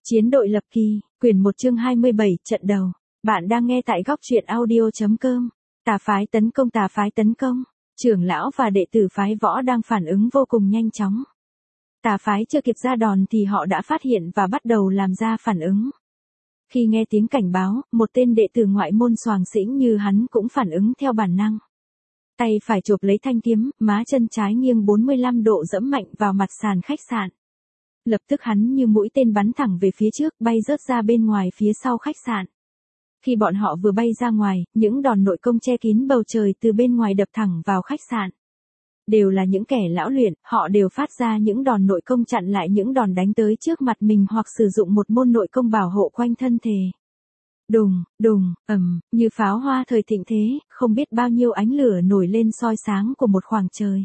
Chiến đội lập kỳ, quyển 1 chương 27, trận đầu. Bạn đang nghe tại góc truyện audio.com. Tà phái tấn công. Trưởng lão và đệ tử phái võ đang phản ứng vô cùng nhanh chóng. Tà phái chưa kịp ra đòn thì họ đã phát hiện và bắt đầu làm ra phản ứng. Khi nghe tiếng cảnh báo, một tên đệ tử ngoại môn xoàng xĩnh như hắn cũng phản ứng theo bản năng. Tay phải chộp lấy thanh kiếm, má chân trái nghiêng 45 độ giẫm mạnh vào mặt sàn khách sạn. Lập tức hắn như mũi tên bắn thẳng về phía trước, bay rớt ra bên ngoài phía sau khách sạn. Khi bọn họ vừa bay ra ngoài, những đòn nội công che kín bầu trời từ bên ngoài đập thẳng vào khách sạn. Đều là những kẻ lão luyện, họ đều phát ra những đòn nội công chặn lại những đòn đánh tới trước mặt mình hoặc sử dụng một môn nội công bảo hộ quanh thân thể. Đùng, đùng, ầm, như pháo hoa thời thịnh thế, không biết bao nhiêu ánh lửa nổi lên soi sáng của một khoảng trời.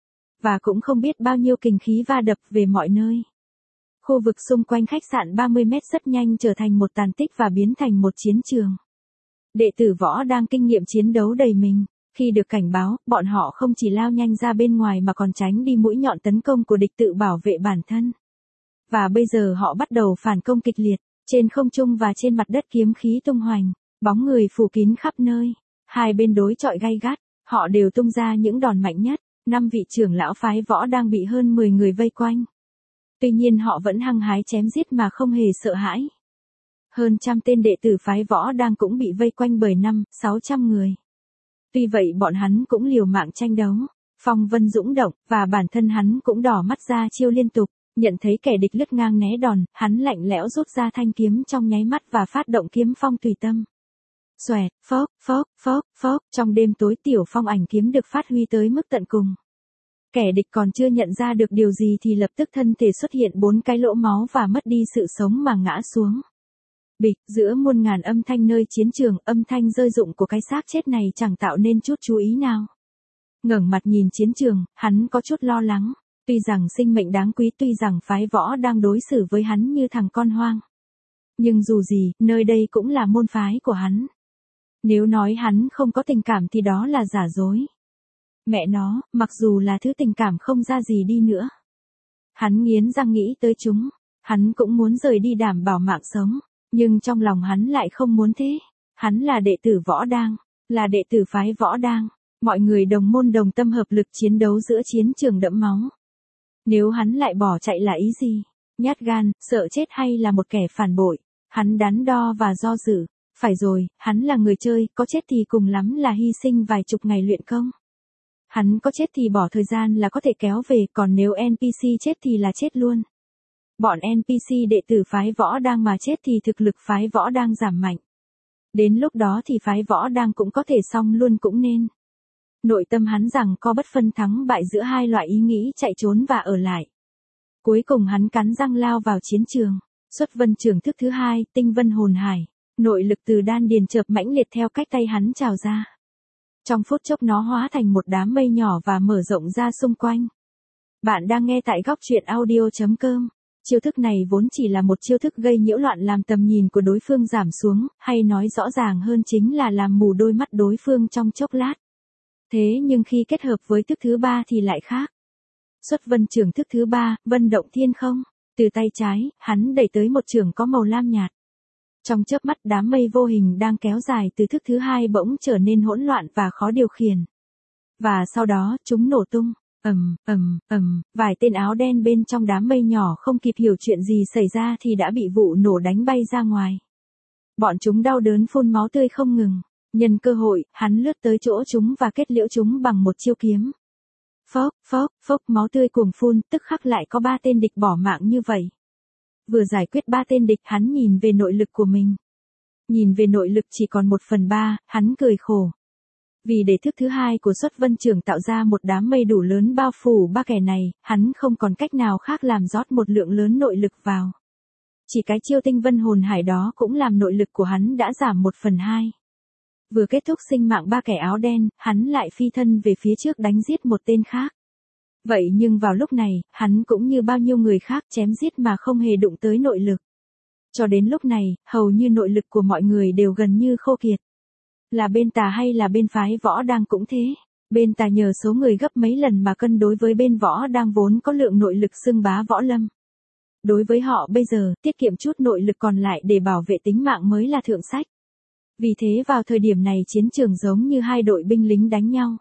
Và cũng không biết bao nhiêu kình khí va đập về mọi nơi. Khu vực xung quanh khách sạn 30 mét rất nhanh trở thành một tàn tích và biến thành một chiến trường. Đệ tử võ đang kinh nghiệm chiến đấu đầy mình. Khi được cảnh báo, bọn họ không chỉ lao nhanh ra bên ngoài mà còn tránh đi mũi nhọn tấn công của địch tự bảo vệ bản thân. Và bây giờ họ bắt đầu phản công kịch liệt, trên không trung và trên mặt đất kiếm khí tung hoành, bóng người phủ kín khắp nơi. Hai bên đối chọi gay gắt, họ đều tung ra những đòn mạnh nhất. 5 vị trưởng lão phái võ đang bị hơn 10 người vây quanh. Tuy nhiên họ vẫn hăng hái chém giết mà không hề sợ hãi. Hơn trăm tên đệ tử phái võ đang cũng bị vây quanh bởi 500-600 người. Tuy vậy bọn hắn cũng liều mạng tranh đấu, phong vân dũng động, và bản thân hắn cũng đỏ mắt ra chiêu liên tục, nhận thấy kẻ địch lướt ngang né đòn, hắn lạnh lẽo rút ra thanh kiếm trong nháy mắt và phát động kiếm phong tùy tâm. Xoẹt, phốc, phốc, phốc, phốc, trong đêm tối tiểu phong ảnh kiếm được phát huy tới mức tận cùng. Kẻ địch còn chưa nhận ra được điều gì thì lập tức thân thể xuất hiện 4 cái lỗ máu và mất đi sự sống mà ngã xuống. Bịch, giữa muôn ngàn âm thanh nơi chiến trường, âm thanh rơi rụng của cái xác chết này chẳng tạo nên chút chú ý nào. Ngẩng mặt nhìn chiến trường, hắn có chút lo lắng. Tuy rằng sinh mệnh đáng quý, tuy rằng phái võ đang đối xử với hắn như thằng con hoang. Nhưng dù gì, nơi đây cũng là môn phái của hắn. Nếu nói hắn không có tình cảm thì đó là giả dối. Mẹ nó, mặc dù là thứ tình cảm không ra gì đi nữa. Hắn nghiến răng nghĩ tới chúng. Hắn cũng muốn rời đi đảm bảo mạng sống. Nhưng trong lòng hắn lại không muốn thế. Hắn là đệ tử võ đang. Là đệ tử phái võ đang. Mọi người đồng môn đồng tâm hợp lực chiến đấu giữa chiến trường đẫm máu. Nếu hắn lại bỏ chạy là ý gì? Nhát gan, sợ chết hay là một kẻ phản bội? Hắn đắn đo và do dự. Phải rồi, hắn là người chơi, có chết thì cùng lắm là hy sinh vài chục ngày luyện công. Hắn có chết thì bỏ thời gian là có thể kéo về, còn nếu NPC chết thì là chết luôn. Bọn NPC đệ tử phái võ đang mà chết thì thực lực phái võ đang giảm mạnh. Đến lúc đó thì phái võ đang cũng có thể xong luôn cũng nên. Nội tâm hắn rằng có bất phân thắng bại giữa hai loại ý nghĩ chạy trốn và ở lại. Cuối cùng hắn cắn răng lao vào chiến trường. Xuất vân trường thức thứ 2, tinh vân hồn hải. Nội lực từ đan điền chợp mãnh liệt theo cách tay hắn trào ra. Trong phút chốc nó hóa thành một đám mây nhỏ và mở rộng ra xung quanh. Bạn đang nghe tại góc truyện audio.com. Chiêu thức này vốn chỉ là một chiêu thức gây nhiễu loạn làm tầm nhìn của đối phương giảm xuống, hay nói rõ ràng hơn chính là làm mù đôi mắt đối phương trong chốc lát. Thế nhưng khi kết hợp với thức thứ 3 thì lại khác. Xuất vân trường thức thứ 3, vân động thiên không. Từ tay trái, hắn đẩy tới một trường có màu lam nhạt. Trong chớp mắt đám mây vô hình đang kéo dài từ thức thứ 2 bỗng trở nên hỗn loạn và khó điều khiển. Và sau đó, chúng nổ tung. Vài tên áo đen bên trong đám mây nhỏ không kịp hiểu chuyện gì xảy ra thì đã bị vụ nổ đánh bay ra ngoài. Bọn chúng đau đớn phun máu tươi không ngừng. Nhân cơ hội, hắn lướt tới chỗ chúng và kết liễu chúng bằng một chiêu kiếm. Phốc, phốc, phốc, máu tươi cuồng phun, tức khắc lại có 3 tên địch bỏ mạng như vậy. Vừa giải quyết 3 tên địch, hắn nhìn về nội lực của mình. Nhìn về nội lực chỉ còn 1/3, hắn cười khổ. Vì để thức thứ 2 của xuất vân trường tạo ra một đám mây đủ lớn bao phủ 3 kẻ này, hắn không còn cách nào khác làm rót một lượng lớn nội lực vào. Chỉ cái chiêu tinh vân hồn hải đó cũng làm nội lực của hắn đã giảm 1/2. Vừa kết thúc sinh mạng 3 kẻ áo đen, hắn lại phi thân về phía trước đánh giết một tên khác. Vậy nhưng vào lúc này, hắn cũng như bao nhiêu người khác chém giết mà không hề đụng tới nội lực. Cho đến lúc này, hầu như nội lực của mọi người đều gần như khô kiệt. Là bên tà hay là bên phái võ đang cũng thế. Bên tà nhờ số người gấp mấy lần mà cân đối với bên võ đang vốn có lượng nội lực xưng bá võ lâm. Đối với họ bây giờ, tiết kiệm chút nội lực còn lại để bảo vệ tính mạng mới là thượng sách. Vì thế vào thời điểm này chiến trường giống như hai đội binh lính đánh nhau.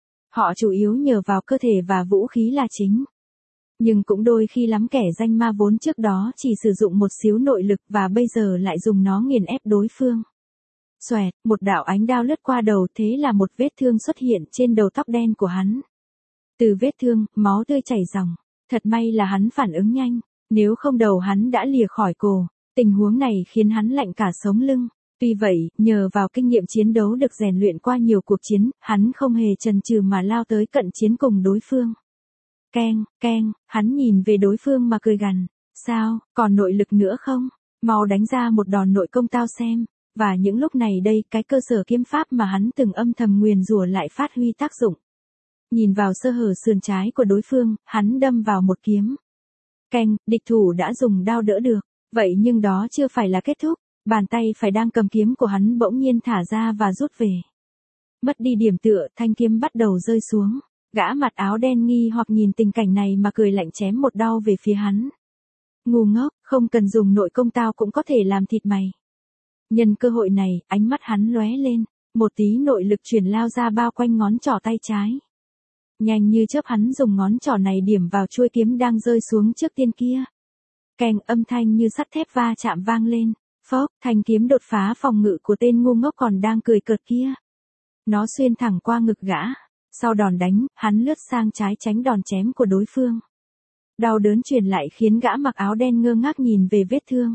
Họ chủ yếu nhờ vào cơ thể và vũ khí là chính. Nhưng cũng đôi khi lắm kẻ danh ma vốn trước đó chỉ sử dụng một xíu nội lực và bây giờ lại dùng nó nghiền ép đối phương. Xoẹt, một đạo ánh đao lướt qua đầu, thế là một vết thương xuất hiện trên đầu tóc đen của hắn. Từ vết thương, máu tươi chảy ròng. Thật may là hắn phản ứng nhanh, nếu không đầu hắn đã lìa khỏi cổ. Tình huống này khiến hắn lạnh cả sống lưng. Tuy vậy, nhờ vào kinh nghiệm chiến đấu được rèn luyện qua nhiều cuộc chiến, hắn không hề chần chừ mà lao tới cận chiến cùng đối phương. Keng, keng, hắn nhìn về đối phương mà cười gằn. Sao, còn nội lực nữa không? Mau đánh ra một đòn nội công tao xem. Và những lúc này đây, cái cơ sở kiếm pháp mà hắn từng âm thầm nguyền rủa lại phát huy tác dụng. Nhìn vào sơ hở sườn trái của đối phương, hắn đâm vào một kiếm. Keng, địch thủ đã dùng đao đỡ được. Vậy nhưng đó chưa phải là kết thúc. Bàn tay phải đang cầm kiếm của hắn bỗng nhiên thả ra và rút về. Mất đi điểm tựa, thanh kiếm bắt đầu rơi xuống. Gã mặt áo đen nghi hoặc nhìn tình cảnh này mà cười lạnh chém một đao về phía hắn. Ngu ngốc, không cần dùng nội công tao cũng có thể làm thịt mày. Nhân cơ hội này, ánh mắt hắn lóe lên, một tí nội lực truyền lao ra bao quanh ngón trỏ tay trái. Nhanh như chớp hắn dùng ngón trỏ này điểm vào chuôi kiếm đang rơi xuống trước tiên kia. Keng, âm thanh như sắt thép va chạm vang lên. Phốc, thanh kiếm đột phá phòng ngự của tên ngu ngốc còn đang cười cợt kia. Nó xuyên thẳng qua ngực gã. Sau đòn đánh, hắn lướt sang trái tránh đòn chém của đối phương. Đau đớn truyền lại khiến gã mặc áo đen ngơ ngác nhìn về vết thương.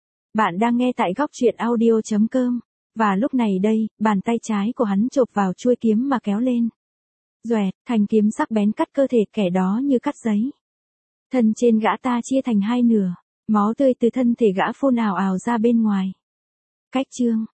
Bạn đang nghe tại góc truyện audio.com. Và lúc này đây, bàn tay trái của hắn chộp vào chuôi kiếm mà kéo lên. Doẹt, thanh kiếm sắc bén cắt cơ thể kẻ đó như cắt giấy. Thân trên gã ta chia thành hai nửa. Máu tươi từ thân thể gã phun ào ào ra bên ngoài. Cách chương.